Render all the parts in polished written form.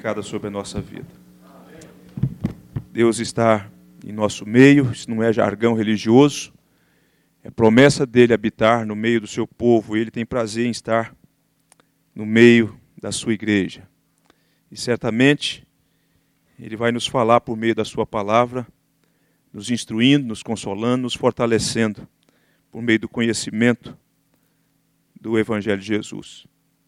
aplicada sobre a nossa vida. Deus está em nosso meio, isso não é jargão religioso, é promessa dele habitar no meio do seu povo, e ele tem prazer em estar no meio da sua igreja. E certamente ele vai nos falar por meio da sua palavra, nos instruindo, nos consolando, nos fortalecendo, por meio do conhecimento do Evangelho de Jesus.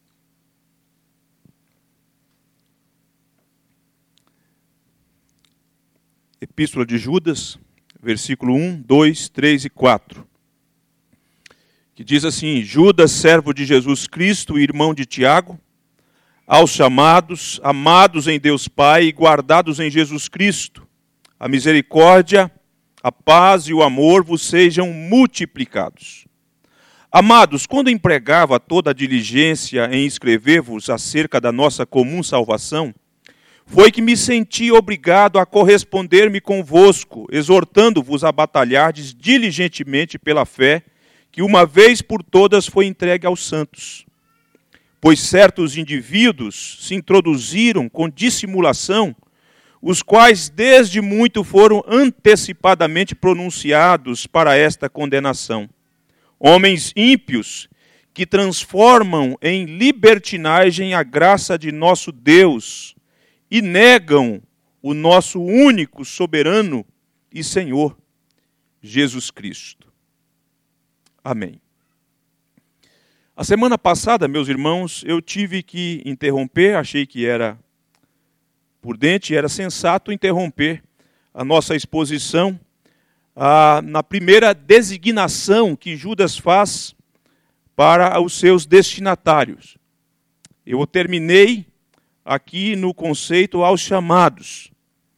Epístola de Judas, versículo 1, 2, 3 e 4. Que diz assim: Judas, servo de Jesus Cristo, irmão de Tiago, aos chamados, amados em Deus Pai e guardados em Jesus Cristo, a misericórdia, a paz e o amor vos sejam multiplicados. Amados, quando empregava toda a diligência em escrever-vos acerca da nossa comum salvação, foi que me senti obrigado a corresponder-me convosco, exortando-vos a batalhardes diligentemente pela fé, que uma vez por todas foi entregue aos santos. Pois certos indivíduos se introduziram com dissimulação, os quais desde muito foram antecipadamente pronunciados para esta condenação. Homens ímpios que transformam em libertinagem a graça de nosso Deus e negam o nosso único soberano e Senhor, Jesus Cristo. Amém. A semana passada, meus irmãos, eu tive que interromper, achei que era prudente, era sensato interromper a nossa exposição na primeira designação que Judas faz para os seus destinatários. Eu terminei aqui no conceito aos chamados.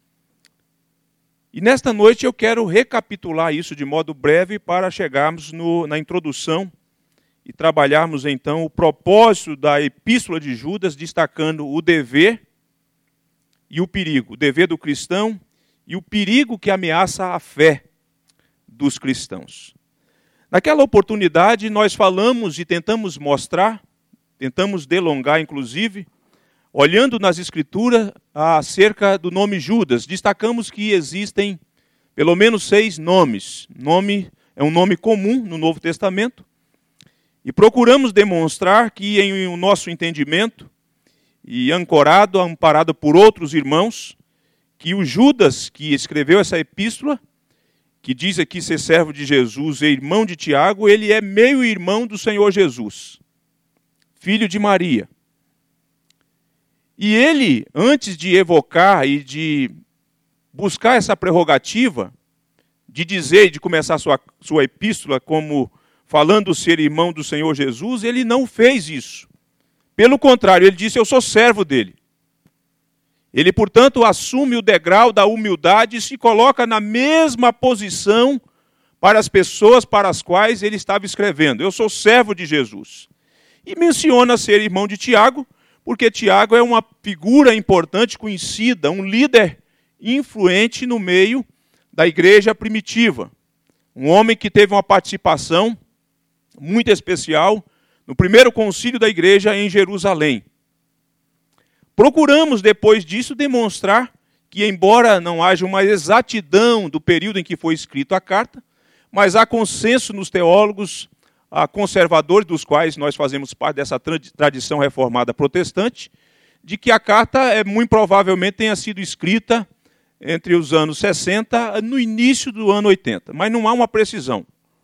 E nesta noite eu quero recapitular isso de modo breve para chegarmos na introdução e trabalharmos então o propósito da Epístola de Judas, destacando o dever e o perigo. O dever do cristão e o perigo que ameaça a fé dos cristãos. Naquela oportunidade nós falamos e tentamos mostrar, tentamos delongar inclusive, olhando nas Escrituras acerca do nome Judas, destacamos que existem pelo menos 6 nomes. Nome é um nome comum no Novo Testamento. E procuramos demonstrar que em o nosso entendimento, e amparado por outros irmãos, que o Judas que escreveu essa epístola, que diz aqui ser servo de Jesus e irmão de Tiago, ele é meio-irmão do Senhor Jesus, filho de Maria. E ele, antes de evocar e de buscar essa prerrogativa, de dizer e de começar sua epístola como falando ser irmão do Senhor Jesus, ele não fez isso. Pelo contrário, ele disse: eu sou servo dele. Ele, portanto, assume o degrau da humildade e se coloca na mesma posição para as pessoas para as quais ele estava escrevendo. Eu sou servo de Jesus. E menciona ser irmão de Tiago, porque Tiago é uma figura importante, conhecida, um líder influente no meio da igreja primitiva. Um homem que teve uma participação muito especial no primeiro concílio da igreja em Jerusalém. Procuramos, depois disso, demonstrar que, embora não haja uma exatidão do período em que foi escrita a carta, mas há consenso nos teólogos conservadores, dos quais nós fazemos parte dessa tradição reformada protestante, de que a carta muito provavelmente tenha sido escrita entre os anos 60 no início do ano 80, mas não há uma precisão.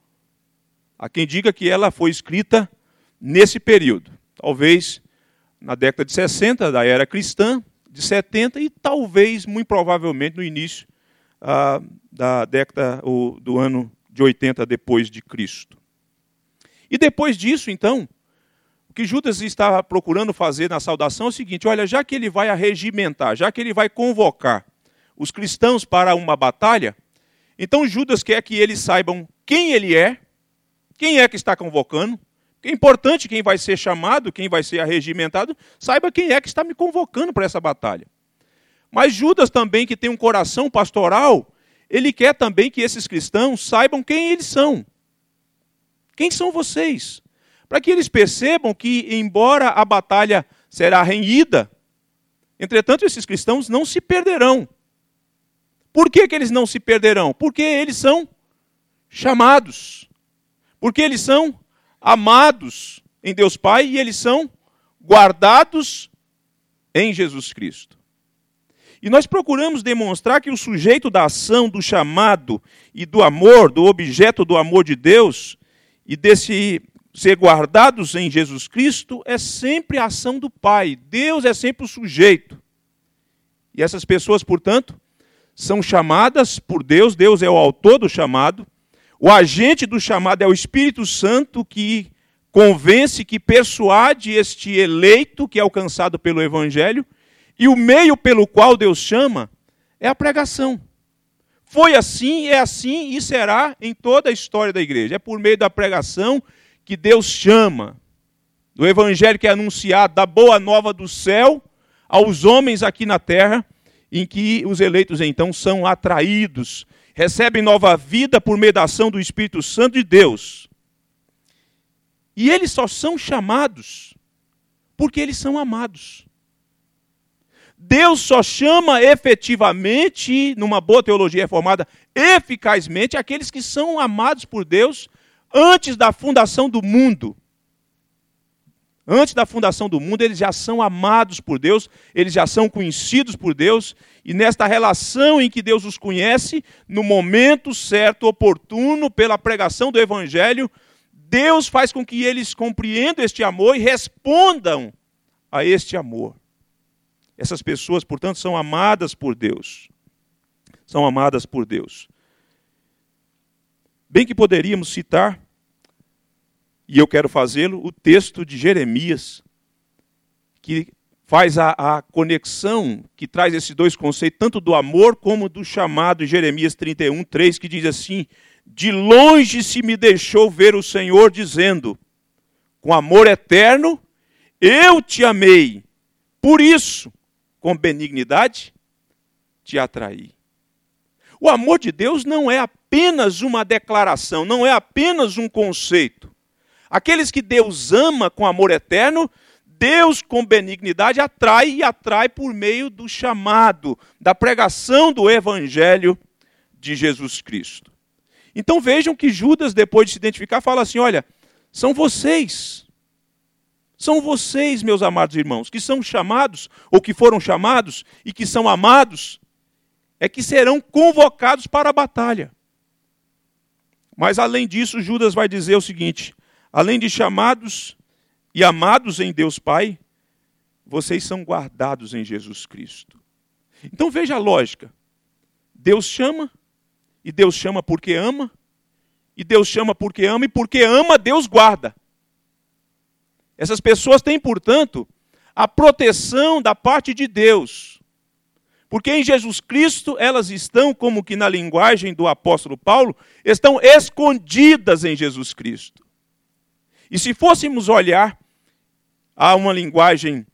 Há quem diga que ela foi escrita nesse período, talvez na década de 60 da era cristã, de 70 e talvez, muito provavelmente, no início da década ou do ano de 80 depois de Cristo. E depois disso, então, o que Judas estava procurando fazer na saudação é o seguinte: olha, já que ele vai arregimentar, já que ele vai convocar os cristãos para uma batalha, então Judas quer que eles saibam quem ele é, quem é que está convocando. É importante quem vai ser chamado, quem vai ser arregimentado, saiba quem é que está me convocando para essa batalha. Mas Judas também, que tem um coração pastoral, ele quer também que esses cristãos saibam quem eles são. Quem são vocês? Para que eles percebam que, embora a batalha será renhida, Entretanto, esses cristãos não se perderão. Por que eles não se perderão? Porque eles são chamados. Porque eles são amados em Deus Pai e eles são guardados em Jesus Cristo. E nós procuramos demonstrar que o sujeito da ação, do chamado e do amor, do objeto do amor de Deus e desse ser guardados em Jesus Cristo é sempre a ação do Pai. Deus é sempre o sujeito. E essas pessoas, portanto, são chamadas por Deus. Deus é o autor do chamado. O agente do chamado é o Espírito Santo que convence, que persuade este eleito que é alcançado pelo Evangelho. E o meio pelo qual Deus chama é a pregação. Foi assim, é assim e será em toda a história da igreja. É por meio da pregação que Deus chama, do evangelho que é anunciado, da boa nova do céu aos homens aqui na terra, em que os eleitos então são atraídos, recebem nova vida por meio da ação do Espírito Santo de Deus. E eles só são chamados porque eles são amados. Deus só chama efetivamente, numa boa teologia reformada, eficazmente, aqueles que são amados por Deus antes da fundação do mundo. Antes da fundação do mundo, eles já são amados por Deus, eles já são conhecidos por Deus, e nesta relação em que Deus os conhece, no momento certo, oportuno, pela pregação do Evangelho, Deus faz com que eles compreendam este amor e respondam a este amor. Essas pessoas, portanto, são amadas por Deus. São amadas por Deus. Bem que poderíamos citar, e eu quero fazê-lo, o texto de Jeremias, que faz a conexão, que traz esses dois conceitos, tanto do amor como do chamado, Jeremias 31, 3, que diz assim: de longe se me deixou ver o Senhor dizendo, com amor eterno, eu te amei, por isso, com benignidade, te atraí. O amor de Deus não é apenas uma declaração, não é apenas um conceito. Aqueles que Deus ama com amor eterno, Deus com benignidade atrai e atrai por meio do chamado, da pregação do Evangelho de Jesus Cristo. Então vejam que Judas, depois de se identificar, fala assim, olha, são vocês, meus amados irmãos, que são chamados, ou que foram chamados, e que são amados, é que serão convocados para a batalha. Mas além disso, Judas vai dizer o seguinte, além de chamados e amados em Deus Pai, vocês são guardados em Jesus Cristo. Então veja a lógica. Deus chama, e Deus chama porque ama, e Deus chama porque ama, e porque ama, Deus guarda. Essas pessoas têm, portanto, a proteção da parte de Deus. Porque em Jesus Cristo elas estão, como que na linguagem do apóstolo Paulo, estão escondidas em Jesus Cristo. E se fôssemos olhar a uma linguagem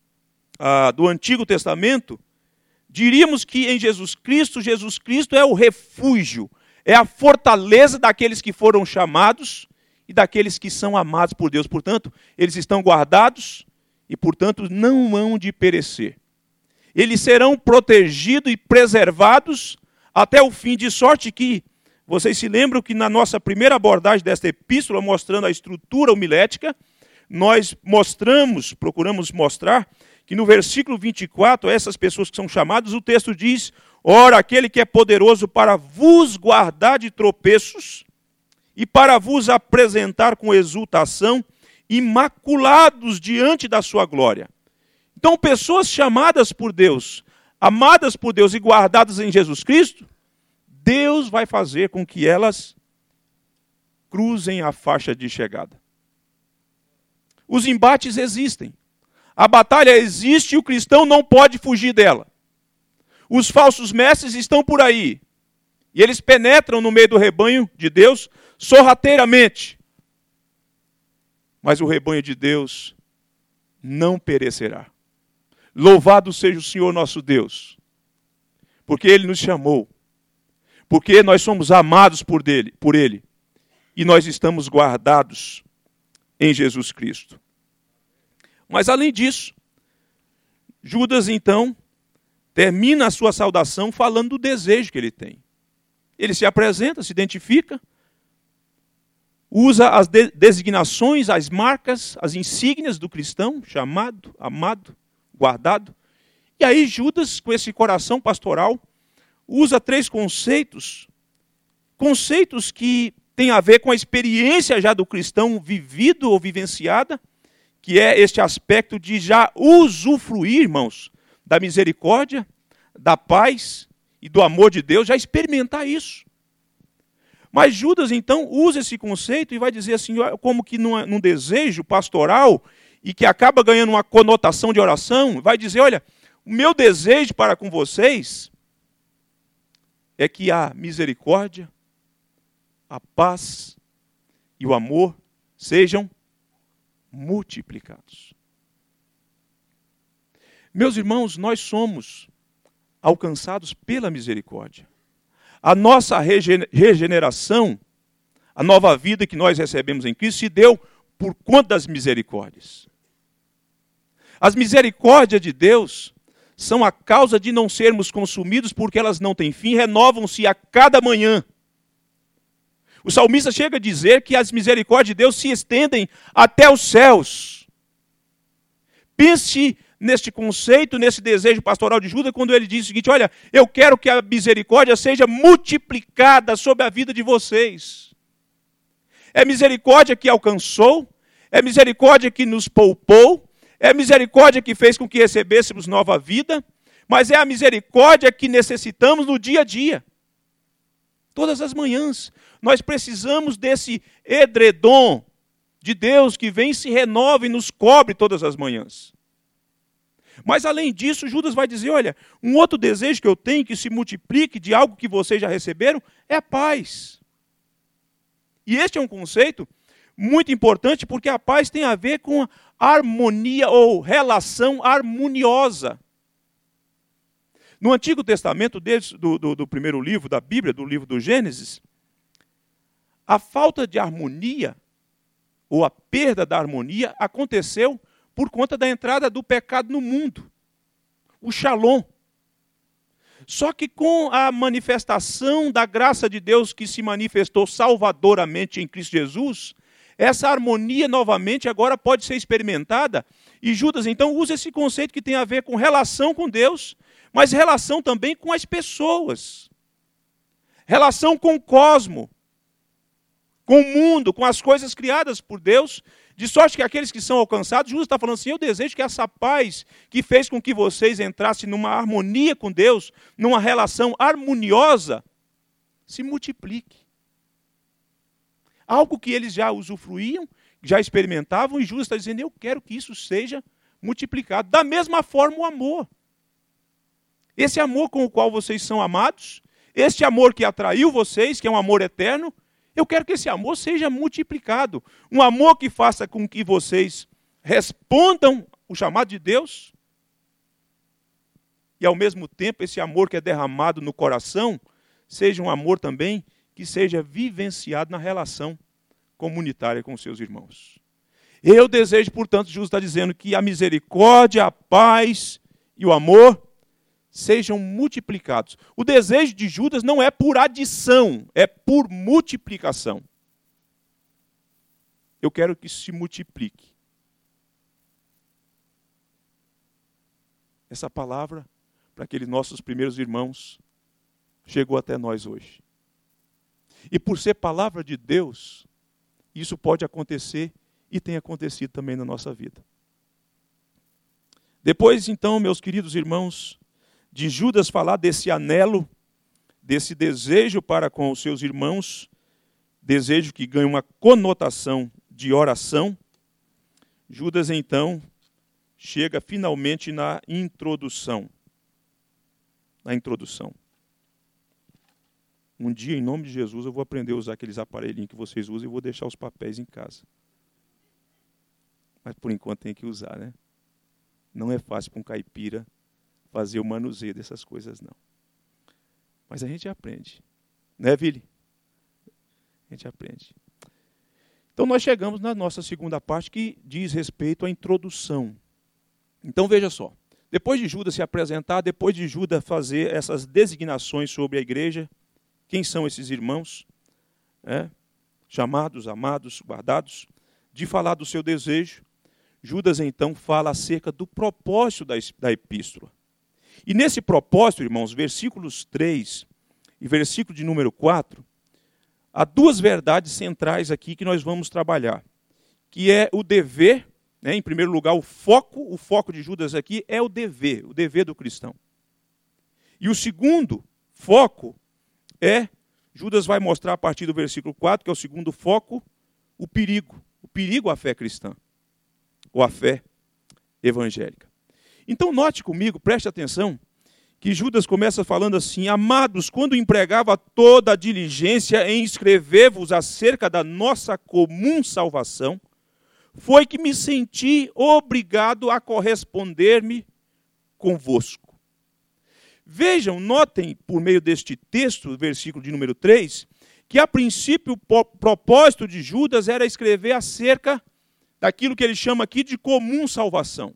do Antigo Testamento, diríamos que em Jesus Cristo é o refúgio, é a fortaleza daqueles que foram chamados e daqueles que são amados por Deus. Portanto, eles estão guardados e, portanto, não hão de perecer. Eles serão protegidos e preservados até o fim, de sorte que, vocês se lembram que na nossa primeira abordagem desta epístola, mostrando a estrutura homilética, nós procuramos mostrar que no versículo 24, essas pessoas que são chamadas, o texto diz, ora, aquele que é poderoso para vos guardar de tropeços, e para vos apresentar com exultação, imaculados diante da sua glória. Então, pessoas chamadas por Deus, amadas por Deus e guardadas em Jesus Cristo, Deus vai fazer com que elas cruzem a faixa de chegada. Os embates existem. A batalha existe e o cristão não pode fugir dela. Os falsos mestres estão por aí. E eles penetram no meio do rebanho de Deus sorrateiramente. Mas o rebanho de Deus não perecerá. Louvado seja o Senhor nosso Deus, porque Ele nos chamou, porque nós somos amados por Ele, e nós estamos guardados em Jesus Cristo. Mas além disso, Judas, então, termina a sua saudação falando do desejo que ele tem. Ele se apresenta, se identifica, usa as designações, as marcas, as insígnias do cristão, chamado, amado, guardado. E aí Judas, com esse coração pastoral, usa 3 conceitos que têm a ver com a experiência já do cristão vivido ou vivenciada, que é este aspecto de já usufruir, irmãos, da misericórdia, da paz e do amor de Deus, já experimentar isso. Mas Judas, então, usa esse conceito e vai dizer assim, como que num desejo pastoral, e que acaba ganhando uma conotação de oração, vai dizer, olha, o meu desejo para com vocês é que a misericórdia, a paz e o amor sejam multiplicados. Meus irmãos, nós somos alcançados pela misericórdia. A nossa regeneração, a nova vida que nós recebemos em Cristo, se deu por conta das misericórdias. As misericórdias de Deus são a causa de não sermos consumidos, porque elas não têm fim, renovam-se a cada manhã. O salmista chega a dizer que as misericórdias de Deus se estendem até os céus. Pense neste conceito, nesse desejo pastoral de Judas, quando ele diz o seguinte, olha, eu quero que a misericórdia seja multiplicada sobre a vida de vocês. É misericórdia que alcançou, é misericórdia que nos poupou, é misericórdia que fez com que recebêssemos nova vida, mas é a misericórdia que necessitamos no dia a dia. Todas as manhãs, nós precisamos desse edredom de Deus que vem, se renova e nos cobre todas as manhãs. Mas além disso, Judas vai dizer, olha, um outro desejo que eu tenho que se multiplique de algo que vocês já receberam é a paz. E este é um conceito muito importante porque a paz tem a ver com a harmonia ou relação harmoniosa. No Antigo Testamento, do primeiro livro da Bíblia, do livro do Gênesis, a falta de harmonia ou a perda da harmonia aconteceu por conta da entrada do pecado no mundo, o Shalom. Só que com a manifestação da graça de Deus que se manifestou salvadoramente em Cristo Jesus, essa harmonia novamente agora pode ser experimentada, e Judas então usa esse conceito que tem a ver com relação com Deus, mas relação também com as pessoas, relação com o cosmo, com o mundo, com as coisas criadas por Deus, de sorte que aqueles que são alcançados, Judas está falando assim, eu desejo que essa paz que fez com que vocês entrassem numa harmonia com Deus, numa relação harmoniosa, se multiplique. Algo que eles já usufruíam, já experimentavam, e Judas está dizendo, eu quero que isso seja multiplicado. Da mesma forma o amor. Esse amor com o qual vocês são amados, este amor que atraiu vocês, que é um amor eterno, eu quero que esse amor seja multiplicado. Um amor que faça com que vocês respondam o chamado de Deus. E ao mesmo tempo, esse amor que é derramado no coração, seja um amor também que seja vivenciado na relação comunitária com os seus irmãos. Eu desejo, portanto, Jesus está dizendo que a misericórdia, a paz e o amor sejam multiplicados. O desejo de Judas não é por adição, é por multiplicação. Eu quero que se multiplique. Essa palavra, para aqueles nossos primeiros irmãos, chegou até nós hoje. E por ser palavra de Deus, isso pode acontecer e tem acontecido também na nossa vida. Depois, então, meus queridos irmãos, de Judas falar desse anelo, desse desejo para com os seus irmãos, desejo que ganha uma conotação de oração, Judas então chega finalmente na introdução. Um dia, em nome de Jesus, eu vou aprender a usar aqueles aparelhinhos que vocês usam e vou deixar os papéis em casa. Mas por enquanto tem que usar, né? Não é fácil para um caipira fazer o manuseio dessas coisas, não. Mas a gente aprende. Né, Vili? A gente aprende. Então nós chegamos na nossa segunda parte que diz respeito à introdução. Então veja só. Depois de Judas se apresentar, depois de Judas fazer essas designações sobre a igreja, quem são esses irmãos, chamados, amados, guardados, de falar do seu desejo, Judas então fala acerca do propósito da epístola. E nesse propósito, irmãos, versículos 3 e versículo de número 4, há duas verdades centrais aqui que nós vamos trabalhar, que é o dever, em primeiro lugar, o foco de Judas aqui é o dever do cristão. E o segundo foco Judas vai mostrar a partir do versículo 4, que é o segundo foco, o perigo à fé cristã, ou à fé evangélica. Então note comigo, preste atenção, que Judas começa falando assim: amados, quando empregava toda a diligência em escrever-vos acerca da nossa comum salvação, foi que me senti obrigado a corresponder-me convosco. Vejam, notem por meio deste texto, versículo de número 3, que a princípio o propósito de Judas era escrever acerca daquilo que ele chama aqui de comum salvação.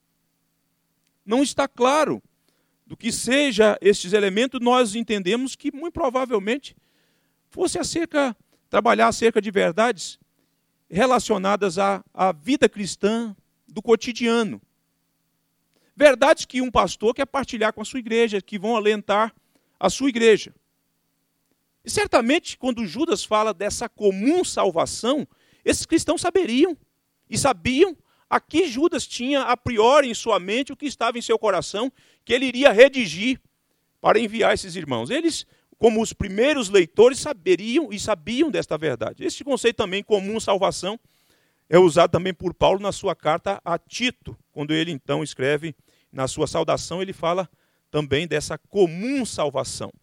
Não está claro do que seja estes elementos, nós entendemos que muito provavelmente fosse trabalhar acerca de verdades relacionadas à vida cristã do cotidiano. Verdades que um pastor quer partilhar com a sua igreja, que vão alentar a sua igreja. E certamente, quando Judas fala dessa comum salvação, esses cristãos saberiam e sabiam a que Judas tinha a priori em sua mente, o que estava em seu coração, que ele iria redigir para enviar esses irmãos. Eles, como os primeiros leitores, saberiam e sabiam desta verdade. Esse conceito também, comum salvação, é usado também por Paulo na sua carta a Tito, quando ele então escreve na sua saudação, ele fala também dessa comum salvação.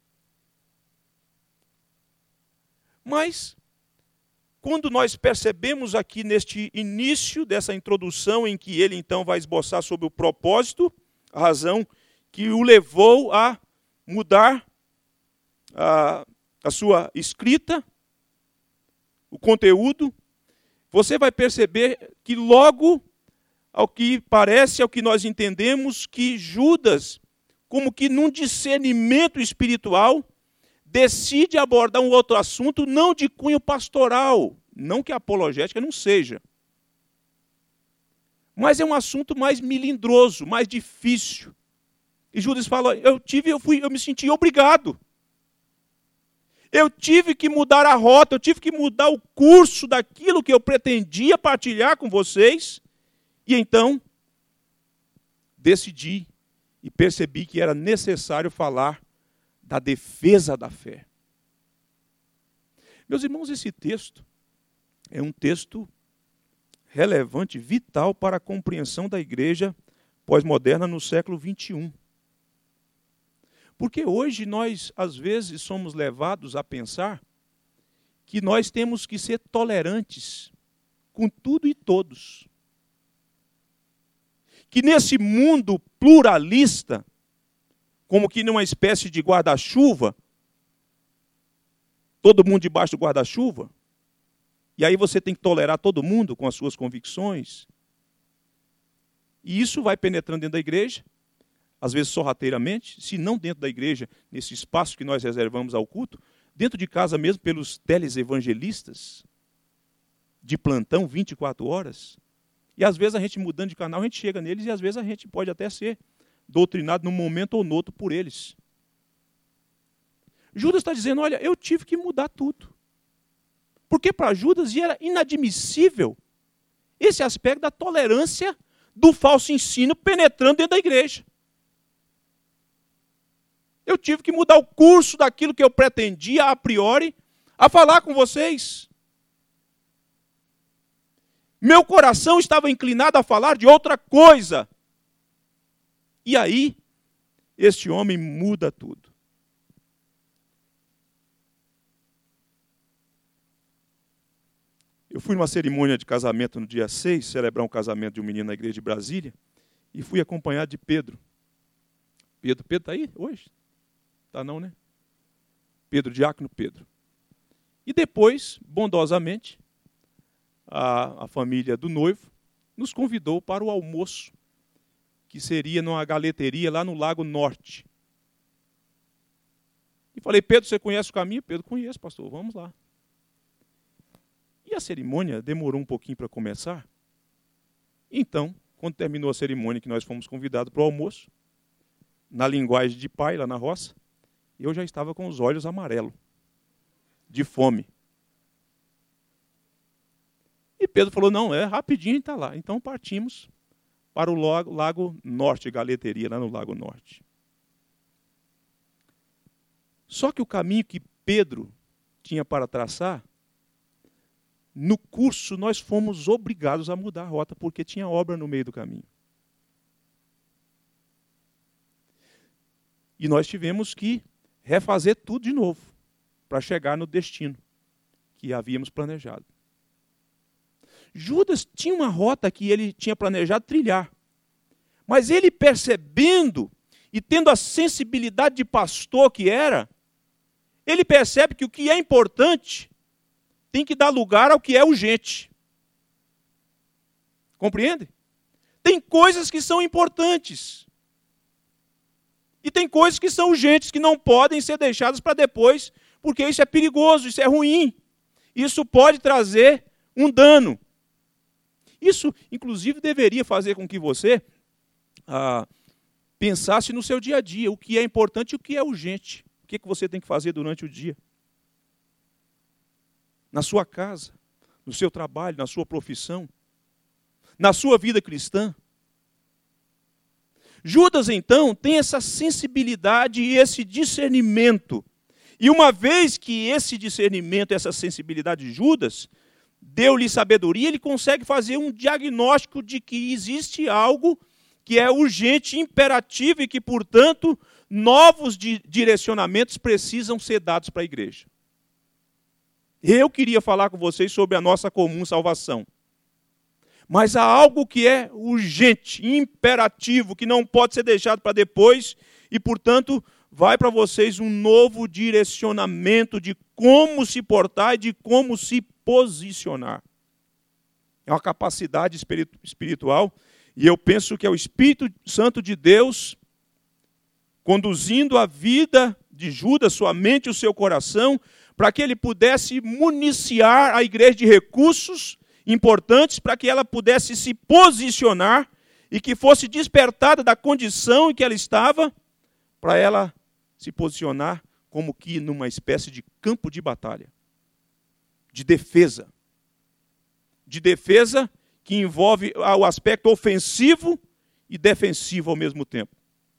Mas, quando nós percebemos aqui neste início dessa introdução, em que ele então vai esboçar sobre o propósito, a razão que o levou a mudar a sua escrita, o conteúdo, você vai perceber que logo, ao que parece, ao que nós entendemos, que Judas, como que num discernimento espiritual, decide abordar um outro assunto, não de cunho pastoral, não que a apologética não seja, mas é um assunto mais melindroso, mais difícil. E Judas fala, eu me senti obrigado. Eu tive que mudar a rota, eu tive que mudar o curso daquilo que eu pretendia partilhar com vocês. E então, decidi e percebi que era necessário falar da defesa da fé. Meus irmãos, esse texto é um texto relevante, vital para a compreensão da igreja pós-moderna no século XXI. Porque hoje nós, às vezes, somos levados a pensar que nós temos que ser tolerantes com tudo e todos. Que nesse mundo pluralista, como que numa espécie de guarda-chuva, todo mundo debaixo do guarda-chuva, e aí você tem que tolerar todo mundo com as suas convicções. E isso vai penetrando dentro da igreja, às vezes sorrateiramente, se não dentro da igreja, nesse espaço que nós reservamos ao culto, dentro de casa mesmo, pelos telesevangelistas, de plantão 24 horas. E às vezes a gente mudando de canal, a gente chega neles e às vezes a gente pode até ser doutrinado num momento ou no outro por eles. Judas está dizendo, olha, eu tive que mudar tudo. Porque para Judas era inadmissível esse aspecto da tolerância do falso ensino penetrando dentro da igreja. Eu tive que mudar o curso daquilo que eu pretendia a priori a falar com vocês. Meu coração estava inclinado a falar de outra coisa. E aí, este homem muda tudo. Eu fui numa cerimônia de casamento no dia 6, celebrar um casamento de um menino na igreja de Brasília, e fui acompanhado de Pedro. Pedro está aí hoje? Está não, né? Pedro, diácono Pedro. E depois, bondosamente, a família do noivo nos convidou para o almoço, que que seria numa galeteria lá no Lago Norte. E falei, Pedro, você conhece o caminho? Pedro, conheço, pastor, vamos lá. E a cerimônia demorou um pouquinho para começar. Então, quando terminou a cerimônia, que nós fomos convidados para o almoço, na linguagem de pai, lá na roça, eu já estava com os olhos amarelos, de fome. E Pedro falou, não, rapidinho está lá. Então partimos para o Lago Norte, galeteria, lá no Lago Norte. Só que o caminho que Pedro tinha para traçar, no curso nós fomos obrigados a mudar a rota, porque tinha obra no meio do caminho. E nós tivemos que refazer tudo de novo, para chegar no destino que havíamos planejado. Judas tinha uma rota que ele tinha planejado trilhar. Mas ele, percebendo e tendo a sensibilidade de pastor que era, ele percebe que o que é importante tem que dar lugar ao que é urgente. Compreende? Tem coisas que são importantes. E tem coisas que são urgentes, que não podem ser deixadas para depois, porque isso é perigoso, isso é ruim. Isso pode trazer um dano. Isso, inclusive, deveria fazer com que você pensasse no seu dia a dia, o que é importante e o que é urgente. O que você tem que fazer durante o dia. Na sua casa, no seu trabalho, na sua profissão, na sua vida cristã. Judas, então, tem essa sensibilidade e esse discernimento. E uma vez que esse discernimento, essa sensibilidade de Judas deu-lhe sabedoria, ele consegue fazer um diagnóstico de que existe algo que é urgente, imperativo e que, portanto, novos direcionamentos precisam ser dados para a igreja. Eu queria falar com vocês sobre a nossa comum salvação. Mas há algo que é urgente, imperativo, que não pode ser deixado para depois e, portanto, vai para vocês um novo direcionamento de como se portar e de como se posicionar. É uma capacidade espiritual e eu penso que é o Espírito Santo de Deus conduzindo a vida de Judas, sua mente e o seu coração, para que ele pudesse municiar a igreja de recursos importantes, para que ela pudesse se posicionar e que fosse despertada da condição em que ela estava, para ela se posicionar como que numa espécie de campo de batalha, de defesa. De defesa que envolve o aspecto ofensivo e defensivo ao mesmo tempo.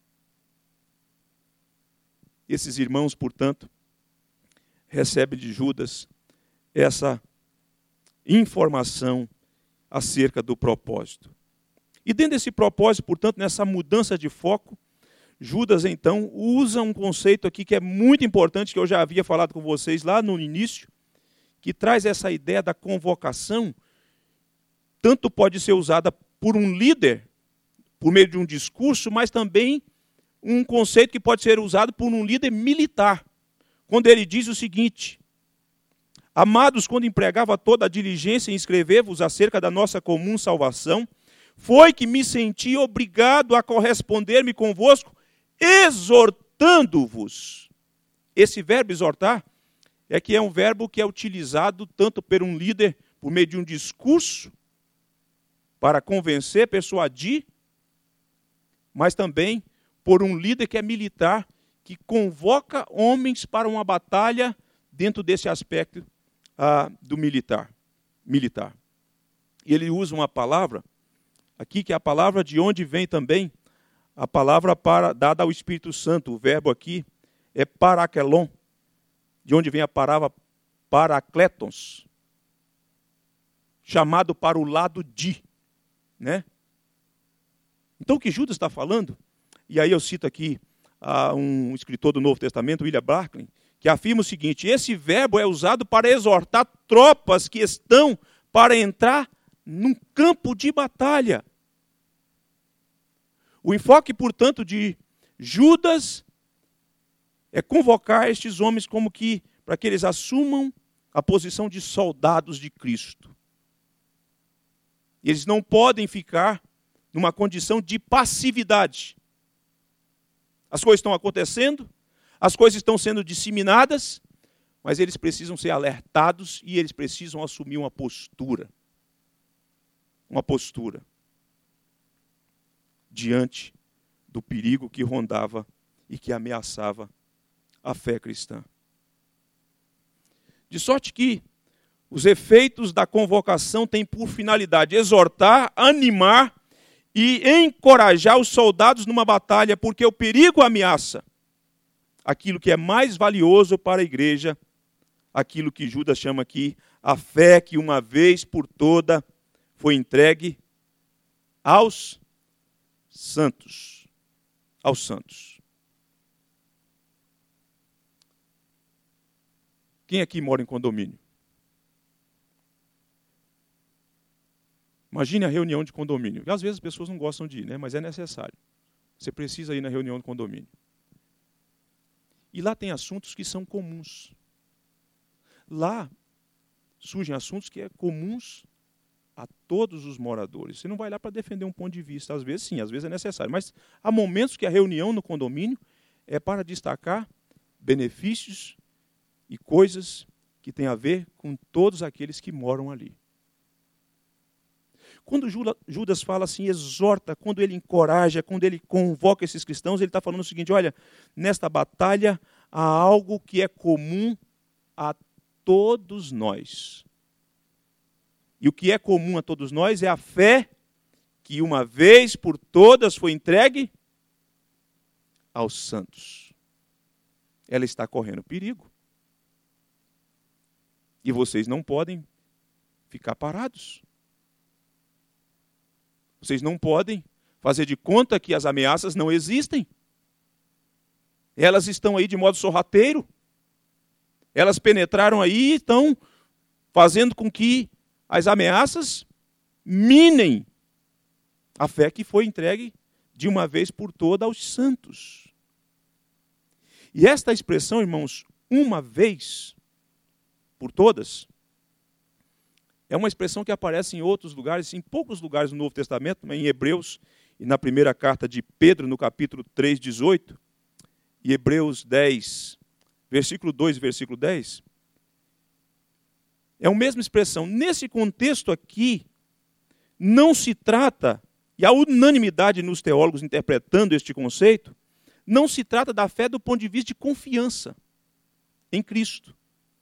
Esses irmãos, portanto, recebem de Judas essa informação acerca do propósito. E dentro desse propósito, portanto, nessa mudança de foco, Judas, então, usa um conceito aqui que é muito importante, que eu já havia falado com vocês lá no início, que traz essa ideia da convocação, tanto pode ser usada por um líder, por meio de um discurso, mas também um conceito que pode ser usado por um líder militar, quando ele diz o seguinte: amados, quando empregava toda a diligência em escrever-vos acerca da nossa comum salvação, foi que me senti obrigado a corresponder-me convosco, exortando-vos. Esse verbo exortar é um verbo que é utilizado tanto por um líder por meio de um discurso para convencer, persuadir, mas também por um líder que é militar, que convoca homens para uma batalha dentro desse aspecto do militar. E ele usa uma palavra aqui, que é a palavra de onde vem também a palavra dada ao Espírito Santo. O verbo aqui é parakelon, de onde vem a palavra parakletons, chamado para o lado de. Né? Então o que Judas está falando, e aí eu cito aqui um escritor do Novo Testamento, William Barclay, que afirma o seguinte: esse verbo é usado para exortar tropas que estão para entrar num campo de batalha. O enfoque, portanto, de Judas é convocar estes homens como que para que eles assumam a posição de soldados de Cristo. Eles não podem ficar numa condição de passividade. As coisas estão acontecendo, as coisas estão sendo disseminadas, mas eles precisam ser alertados e eles precisam assumir uma postura. Uma postura diante do perigo que rondava e que ameaçava a fé cristã. De sorte que os efeitos da convocação têm por finalidade exortar, animar e encorajar os soldados numa batalha, porque o perigo ameaça aquilo que é mais valioso para a igreja, aquilo que Judas chama aqui a fé que uma vez por toda foi entregue aos santos. Aos santos. Quem aqui mora em condomínio? Imagine a reunião de condomínio. Às vezes as pessoas não gostam de ir, né? Mas é necessário. Você precisa ir na reunião de condomínio. E lá tem assuntos que são comuns. Lá surgem assuntos que é comuns a todos os moradores. Você não vai lá para defender um ponto de vista. Às vezes sim, às vezes é necessário. Mas há momentos que a reunião no condomínio é para destacar benefícios e coisas que têm a ver com todos aqueles que moram ali. Quando Judas fala assim, exorta, quando ele encoraja, quando ele convoca esses cristãos, ele está falando o seguinte: olha, nesta batalha há algo que é comum a todos nós. E o que é comum a todos nós é a fé que uma vez por todas foi entregue aos santos. Ela está correndo perigo. E vocês não podem ficar parados. Vocês não podem fazer de conta que as ameaças não existem. Elas estão aí de modo sorrateiro. Elas penetraram aí e estão fazendo com que as ameaças minem a fé que foi entregue de uma vez por toda aos santos. E esta expressão, irmãos, uma vez por todas, é uma expressão que aparece em outros lugares, em poucos lugares no Novo Testamento, em Hebreus e na primeira carta de Pedro, no capítulo 3, 18, e Hebreus 10, versículo 2 e versículo 10. É a mesma expressão. Nesse contexto aqui, não se trata, e a unanimidade nos teólogos interpretando este conceito, não se trata da fé do ponto de vista de confiança em Cristo.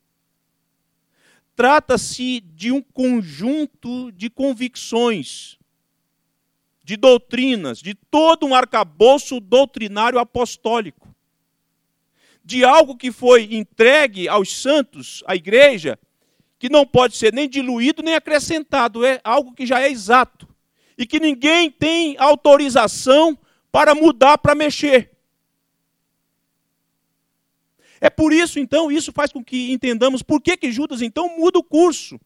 Trata-se de um conjunto de convicções, de doutrinas, de todo um arcabouço doutrinário apostólico, de algo que foi entregue aos santos, à igreja, que não pode ser nem diluído nem acrescentado, é algo que já é exato, e que ninguém tem autorização para mudar, para mexer. É por isso, então, isso faz com que entendamos por que Judas, então, muda o curso.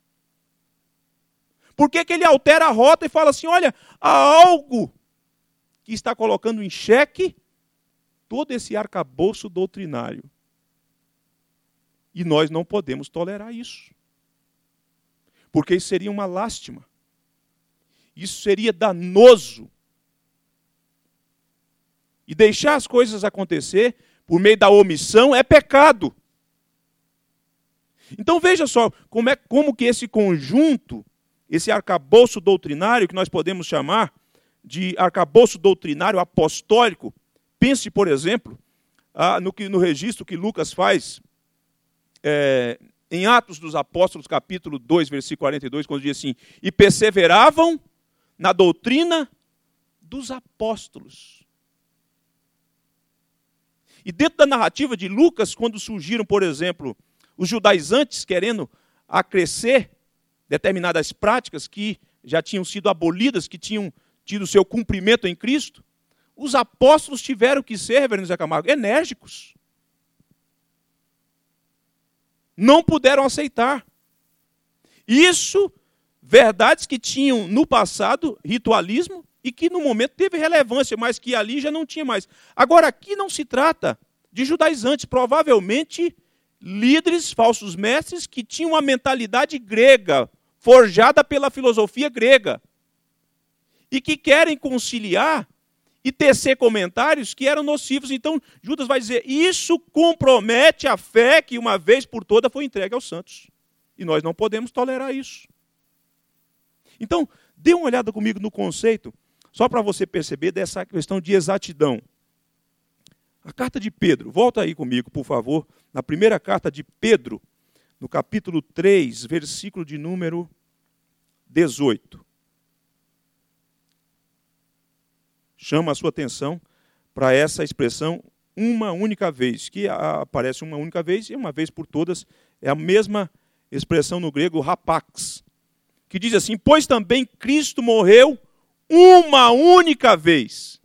Por que ele altera a rota e fala assim, olha, há algo que está colocando em xeque todo esse arcabouço doutrinário. E nós não podemos tolerar isso. Porque isso seria uma lástima. Isso seria danoso. E deixar as coisas acontecer por meio da omissão é pecado. Então veja só como que esse conjunto, esse arcabouço doutrinário, que nós podemos chamar de arcabouço doutrinário apostólico, pense, por exemplo, no registro que Lucas faz em Atos dos Apóstolos, capítulo 2, versículo 42, quando diz assim, e perseveravam na doutrina dos apóstolos. E dentro da narrativa de Lucas, quando surgiram, por exemplo, os judaizantes querendo acrescer determinadas práticas que já tinham sido abolidas, que tinham tido seu cumprimento em Cristo, os apóstolos tiveram que ser, reverendo Zé Camargo, enérgicos. Não puderam aceitar. Isso, verdades que tinham no passado ritualismo e que no momento teve relevância, mas que ali já não tinha mais. Agora, aqui não se trata de judaizantes, provavelmente líderes, falsos mestres, que tinham uma mentalidade grega, forjada pela filosofia grega, e que querem conciliar e tecer comentários que eram nocivos. Então, Judas vai dizer, isso compromete a fé que uma vez por toda foi entregue aos santos. E nós não podemos tolerar isso. Então, dê uma olhada comigo no conceito, só para você perceber dessa questão de exatidão. A carta de Pedro, volta aí comigo, por favor, na primeira carta de Pedro, no capítulo 3, versículo de número 18. Chama a sua atenção para essa expressão uma única vez, que aparece uma única vez e uma vez por todas, é a mesma expressão no grego rapax, que diz assim, pois também Cristo morreu uma única vez.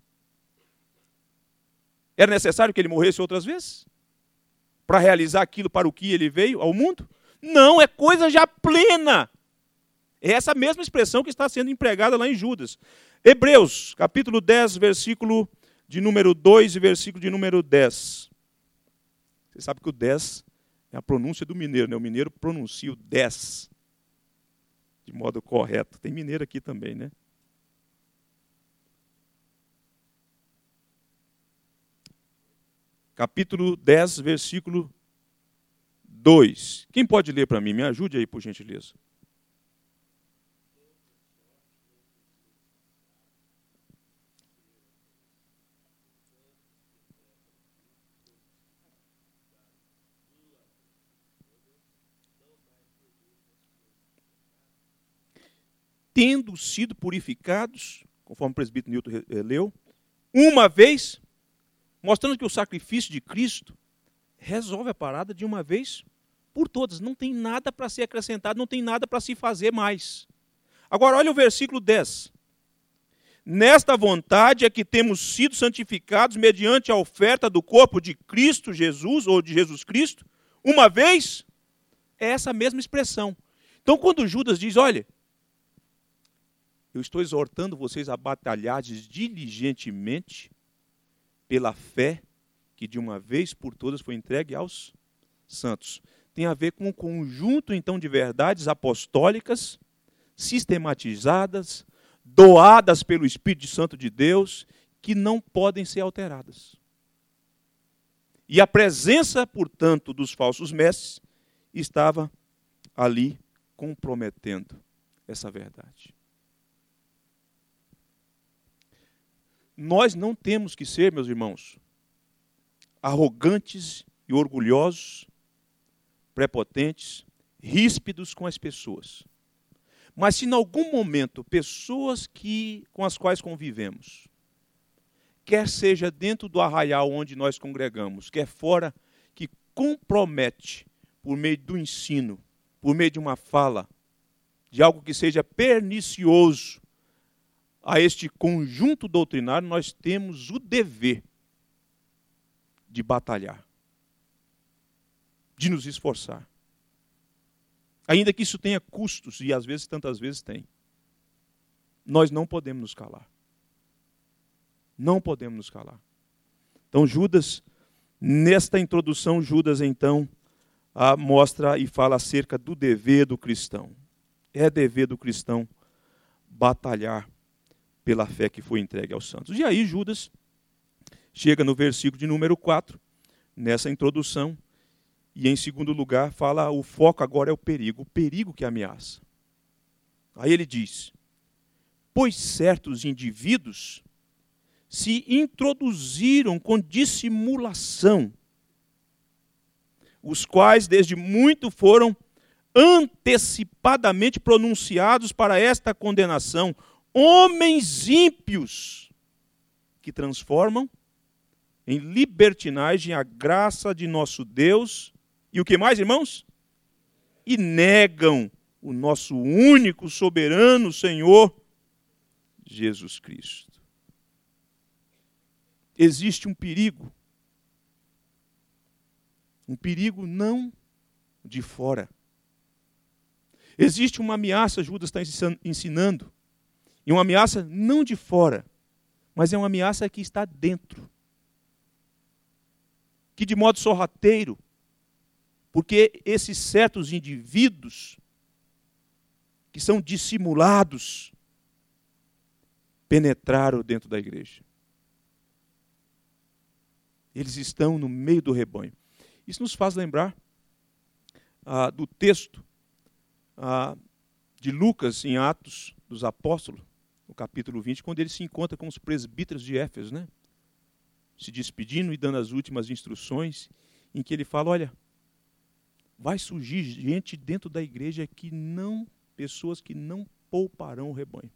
Era necessário que ele morresse outras vezes? Para realizar aquilo para o que ele veio ao mundo? Não, é coisa já plena. É essa mesma expressão que está sendo empregada lá em Judas. Hebreus, capítulo 10, versículo de número 2 e versículo de número 10. Você sabe que o 10 é a pronúncia do mineiro, né? O mineiro pronuncia o 10 de modo correto. Tem mineiro aqui também, né? Capítulo 10, versículo 2. Quem pode ler para mim? Me ajude aí, por gentileza. Tendo sido purificados, conforme o presbítero Newton leu, uma vez, mostrando que o sacrifício de Cristo resolve a parada de uma vez por todas. Não tem nada para ser acrescentado, não tem nada para se fazer mais. Agora, olha o versículo 10. Nesta vontade é que temos sido santificados mediante a oferta do corpo de Cristo Jesus, ou de Jesus Cristo, uma vez, é essa mesma expressão. Então, quando Judas diz, olha, eu estou exortando vocês a batalhardes diligentemente pela fé que de uma vez por todas foi entregue aos santos. Tem a ver com um conjunto, então, de verdades apostólicas, sistematizadas, doadas pelo Espírito Santo de Deus, que não podem ser alteradas. E a presença, portanto, dos falsos mestres estava ali comprometendo essa verdade. Nós não temos que ser, meus irmãos, arrogantes e orgulhosos, prepotentes, ríspidos com as pessoas. Mas se em algum momento pessoas com as quais convivemos, quer seja dentro do arraial onde nós congregamos, quer fora, que compromete por meio do ensino, por meio de uma fala, de algo que seja pernicioso a este conjunto doutrinário, nós temos o dever de batalhar, de nos esforçar. Ainda que isso tenha custos, e às vezes, tantas vezes tem. Nós não podemos nos calar. Não podemos nos calar. Então Judas, nesta introdução, Judas então mostra e fala acerca do dever do cristão. É dever do cristão batalhar pela fé que foi entregue aos santos. E aí Judas chega no versículo de número 4, nessa introdução, e em segundo lugar fala, o foco agora é o perigo que ameaça. Aí ele diz, pois certos indivíduos se introduziram com dissimulação, os quais desde muito foram antecipadamente pronunciados para esta condenação, homens ímpios que transformam em libertinagem a graça de nosso Deus. E o que mais, irmãos? E negam o nosso único soberano Senhor, Jesus Cristo. Existe um perigo não de fora. Existe uma ameaça, Judas está ensinando, e uma ameaça não de fora, mas é uma ameaça que está dentro. Que de modo sorrateiro, porque esses certos indivíduos que são dissimulados, penetraram dentro da igreja. Eles estão no meio do rebanho. Isso nos faz lembrar do texto de Lucas, em Atos dos Apóstolos, no capítulo 20, quando ele se encontra com os presbíteros de Éfeso, né? Se despedindo e dando as últimas instruções, em que ele fala, olha, vai surgir gente dentro da igreja pessoas que não pouparão o rebanho.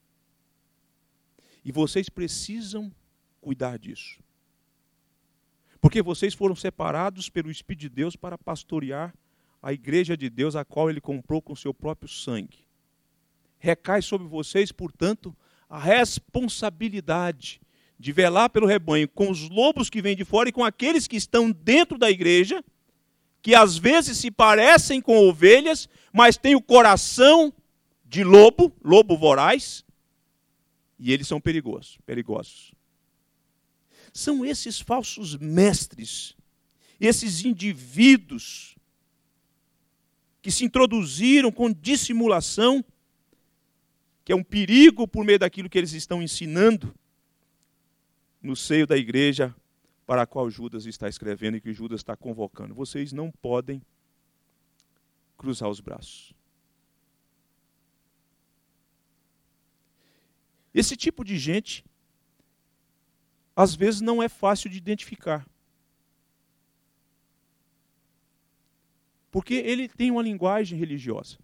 E vocês precisam cuidar disso. Porque vocês foram separados pelo Espírito de Deus para pastorear a igreja de Deus, a qual ele comprou com seu próprio sangue. Recai sobre vocês, portanto, a responsabilidade de velar pelo rebanho com os lobos que vêm de fora e com aqueles que estão dentro da igreja, que às vezes se parecem com ovelhas, mas têm o coração de lobo voraz, e eles são perigosos. São esses falsos mestres, esses indivíduos que se introduziram com dissimulação, que é um perigo por meio daquilo que eles estão ensinando no seio da igreja para a qual Judas está escrevendo e que Judas está convocando. Vocês não podem cruzar os braços. Esse tipo de gente, às vezes, não é fácil de identificar. Porque ele tem uma linguagem religiosa.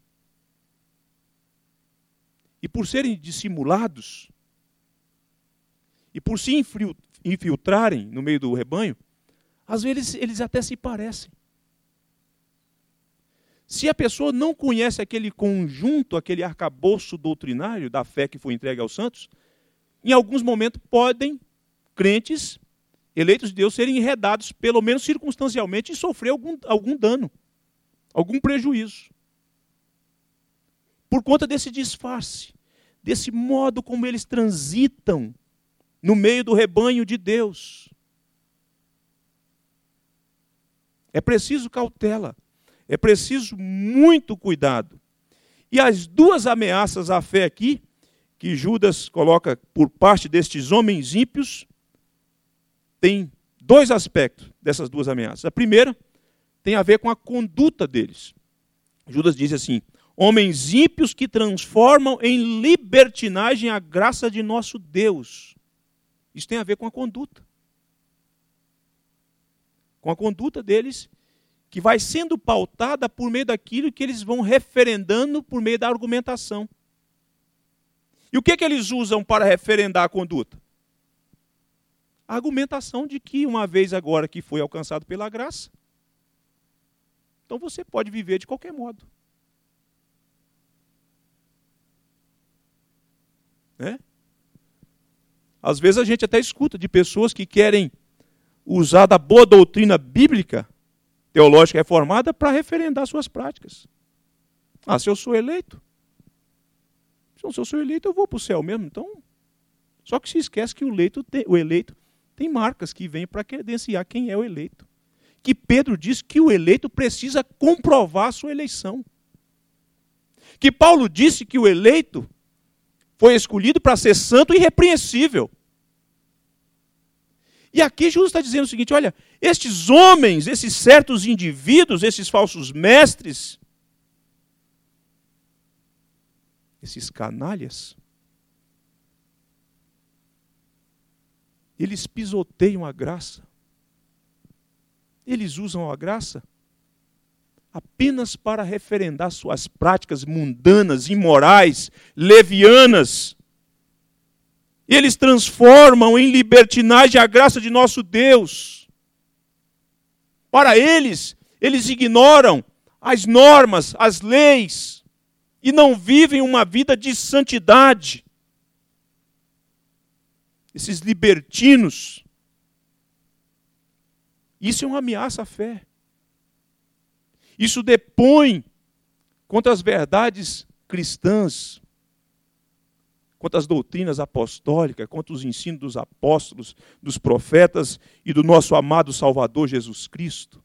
E por serem dissimulados, e por se infiltrarem no meio do rebanho, às vezes eles até se parecem. Se a pessoa não conhece aquele conjunto, aquele arcabouço doutrinário da fé que foi entregue aos santos, em alguns momentos podem crentes, eleitos de Deus, serem enredados, pelo menos circunstancialmente, e sofrer algum dano, algum prejuízo. Por conta desse disfarce, desse modo como eles transitam no meio do rebanho de Deus. É preciso cautela, é preciso muito cuidado. E as duas ameaças à fé aqui, que Judas coloca por parte destes homens ímpios, tem dois aspectos dessas duas ameaças. A primeira tem a ver com a conduta deles. Judas diz assim, homens ímpios que transformam em libertinagem a graça de nosso Deus. Isso tem a ver com a conduta. Com a conduta deles, que vai sendo pautada por meio daquilo que eles vão referendando por meio da argumentação. E o que eles usam para referendar a conduta? A argumentação de que, uma vez agora que foi alcançado pela graça, então você pode viver de qualquer modo. Né? Às vezes a gente até escuta de pessoas que querem usar da boa doutrina bíblica, teológica reformada, para referendar suas práticas. Se eu sou eleito, se eu sou eleito, eu vou para o céu mesmo. Então, só que se esquece que o eleito tem marcas que vêm para credenciar quem é o eleito. Que Pedro diz que o eleito precisa comprovar a sua eleição. Que Paulo disse que o eleito foi escolhido para ser santo e irrepreensível. E aqui Jesus está dizendo o seguinte, olha, estes homens, esses certos indivíduos, esses falsos mestres, esses canalhas, eles pisoteiam a graça. Eles usam a graça apenas para referendar suas práticas mundanas, imorais, levianas. Eles transformam em libertinagem a graça de nosso Deus. Para eles ignoram as normas, as leis, e não vivem uma vida de santidade. Esses libertinos. Isso é uma ameaça à fé. Isso depõe contra as verdades cristãs, contra as doutrinas apostólicas, contra os ensinos dos apóstolos, dos profetas e do nosso amado Salvador Jesus Cristo.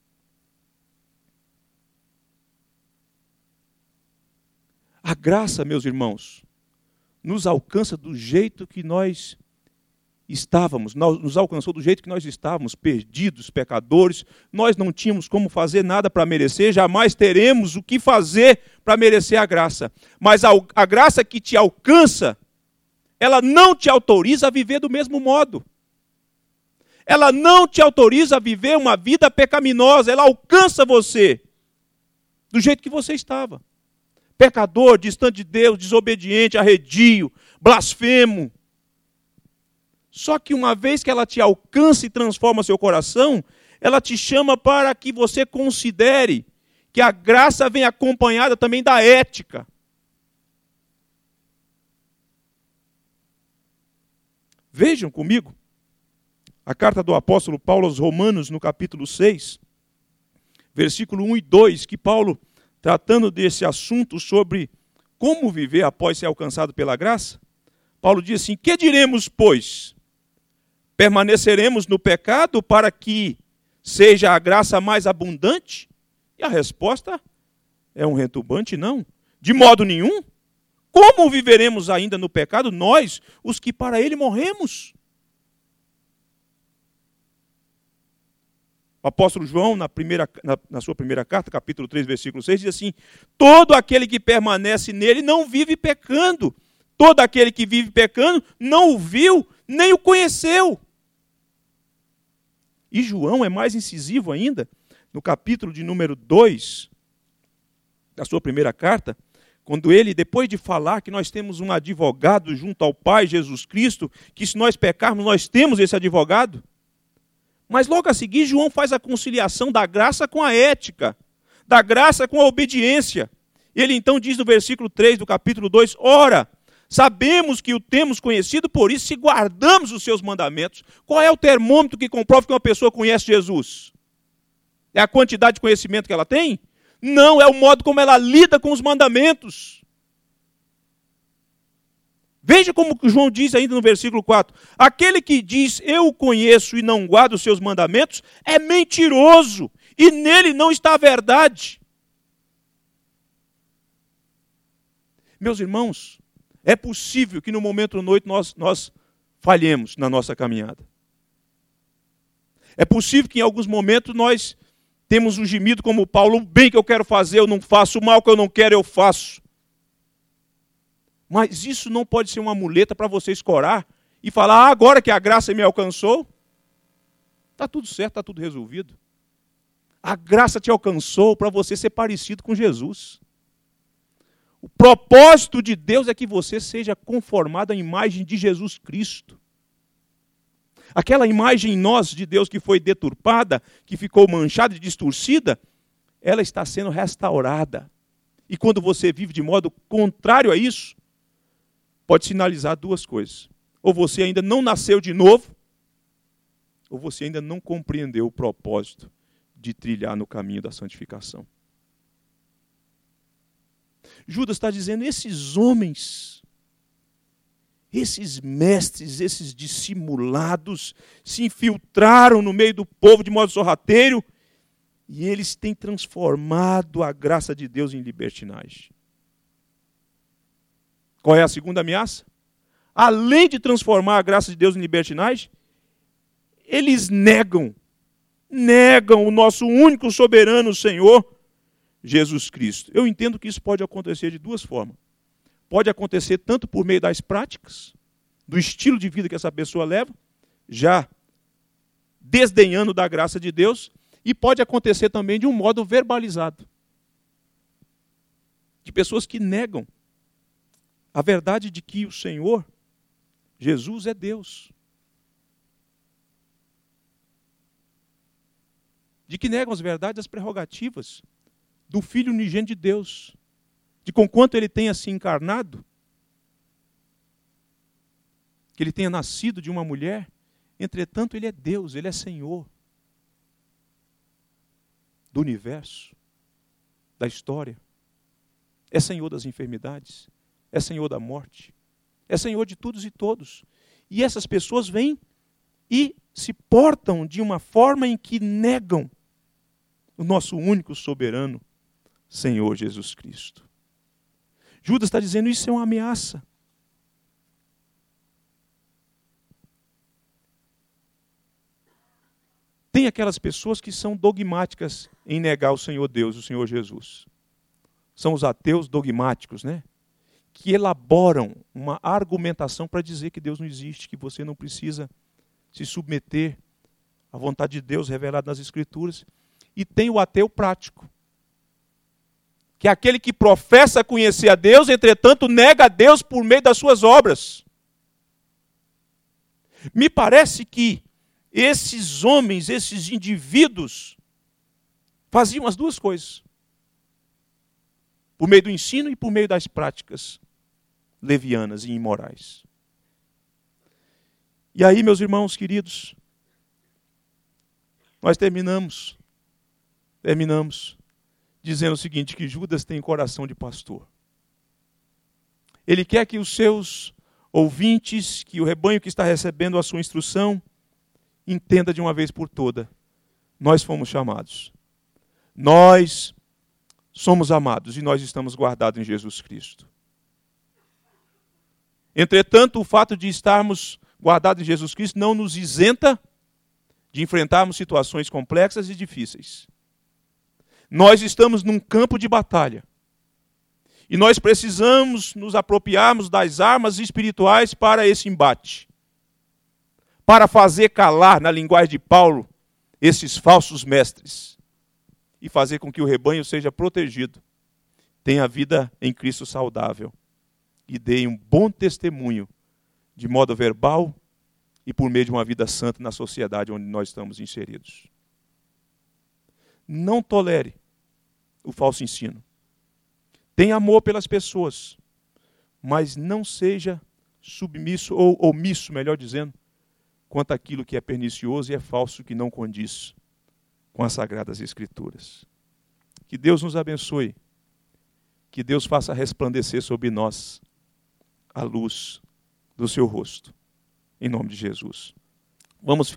A graça, meus irmãos, nos alcança do jeito que nós estávamos, nos alcançou do jeito que nós estávamos, perdidos, pecadores. Nós não tínhamos como fazer nada para merecer, jamais teremos o que fazer para merecer a graça. Mas a graça que te alcança, ela não te autoriza a viver do mesmo modo. Ela não te autoriza a viver uma vida pecaminosa, ela alcança você do jeito que você estava. Pecador, distante de Deus, desobediente, arredio, blasfemo. Só que uma vez que ela te alcança e transforma seu coração, ela te chama para que você considere que a graça vem acompanhada também da ética. Vejam comigo a carta do apóstolo Paulo aos Romanos, no capítulo 6, versículo 1 e 2, que Paulo, tratando desse assunto sobre como viver após ser alcançado pela graça, Paulo diz assim: que diremos, pois? Permaneceremos no pecado para que seja a graça mais abundante? E a resposta é um retumbante não. De modo nenhum. Como viveremos ainda no pecado, nós, os que para ele morremos? O apóstolo João, na sua primeira carta, capítulo 3, versículo 6, diz assim: todo aquele que permanece nele não vive pecando. Todo aquele que vive pecando não o viu, nem o conheceu. E João é mais incisivo ainda, no capítulo de número 2, da sua primeira carta, quando ele, depois de falar que nós temos um advogado junto ao Pai, Jesus Cristo, que se nós pecarmos, nós temos esse advogado. Mas logo a seguir, João faz a conciliação da graça com a ética, da graça com a obediência. Ele então diz no versículo 3 do capítulo 2, ora, sabemos que o temos conhecido, por isso se guardamos os seus mandamentos. Qual é o termômetro que comprova que uma pessoa conhece Jesus? É a quantidade de conhecimento que ela tem? Não, é o modo como ela lida com os mandamentos. Veja como João diz ainda no versículo 4. Aquele que diz, eu o conheço e não guarda os seus mandamentos, é mentiroso, e nele não está a verdade. Meus irmãos, é possível que no momento da noite nós falhemos na nossa caminhada. É possível que em alguns momentos nós temos um gemido como Paulo, o bem que eu quero fazer eu não faço, o mal que eu não quero eu faço. Mas isso não pode ser uma muleta para você escorar e falar, agora que a graça me alcançou, está tudo certo, está tudo resolvido. A graça te alcançou para você ser parecido com Jesus. O propósito de Deus é que você seja conformado à imagem de Jesus Cristo. Aquela imagem em nós de Deus que foi deturpada, que ficou manchada e distorcida, ela está sendo restaurada. E quando você vive de modo contrário a isso, pode sinalizar duas coisas. Ou você ainda não nasceu de novo, ou você ainda não compreendeu o propósito de trilhar no caminho da santificação. Judas está dizendo, esses homens, esses mestres, esses dissimulados, se infiltraram no meio do povo de modo sorrateiro, e eles têm transformado a graça de Deus em libertinagem. Qual é a segunda ameaça? Além de transformar a graça de Deus em libertinagem, eles negam o nosso único soberano Senhor, Jesus Cristo. Eu entendo que isso pode acontecer de duas formas. Pode acontecer tanto por meio das práticas, do estilo de vida que essa pessoa leva, já desdenhando da graça de Deus, e pode acontecer também de um modo verbalizado. De pessoas que negam a verdade de que o Senhor, Jesus, é Deus. De que negam as verdades, as prerrogativas do Filho unigênito de Deus. De conquanto ele tenha se encarnado, que ele tenha nascido de uma mulher, entretanto ele é Deus, ele é Senhor do universo, da história. É Senhor das enfermidades, é Senhor da morte, é Senhor de todos e todos. E essas pessoas vêm e se portam de uma forma em que negam o nosso único soberano Senhor Jesus Cristo. Judas está dizendo, isso é uma ameaça. tem aquelas pessoas que são dogmáticas em negar o Senhor Deus, o Senhor Jesus. São os ateus dogmáticos, né? Que elaboram uma argumentação para dizer que Deus não existe, que você não precisa se submeter à vontade de Deus revelada nas Escrituras. E tem o ateu prático, que é aquele que professa conhecer a Deus, entretanto nega a Deus por meio das suas obras. Me parece que esses homens, esses indivíduos, faziam as duas coisas. Por meio do ensino e por meio das práticas levianas e imorais. E aí, meus irmãos queridos, nós terminamos dizendo o seguinte, que Judas tem coração de pastor. Ele quer que os seus ouvintes, que o rebanho que está recebendo a sua instrução, entenda de uma vez por toda. Nós fomos chamados. Nós somos amados e nós estamos guardados em Jesus Cristo. Entretanto, o fato de estarmos guardados em Jesus Cristo não nos isenta de enfrentarmos situações complexas e difíceis. Nós estamos num campo de batalha. E nós precisamos nos apropriarmos das armas espirituais para esse embate. Para fazer calar, na linguagem de Paulo, esses falsos mestres. E fazer com que o rebanho seja protegido. Tenha vida em Cristo saudável. E dê um bom testemunho, de modo verbal e por meio de uma vida santa na sociedade onde nós estamos inseridos. Não tolere o falso ensino. Tenha amor pelas pessoas, mas não seja submisso ou omisso, melhor dizendo, quanto àquilo que é pernicioso e é falso, que não condiz com as Sagradas Escrituras. Que Deus nos abençoe. Que Deus faça resplandecer sobre nós a luz do seu rosto. Em nome de Jesus. Vamos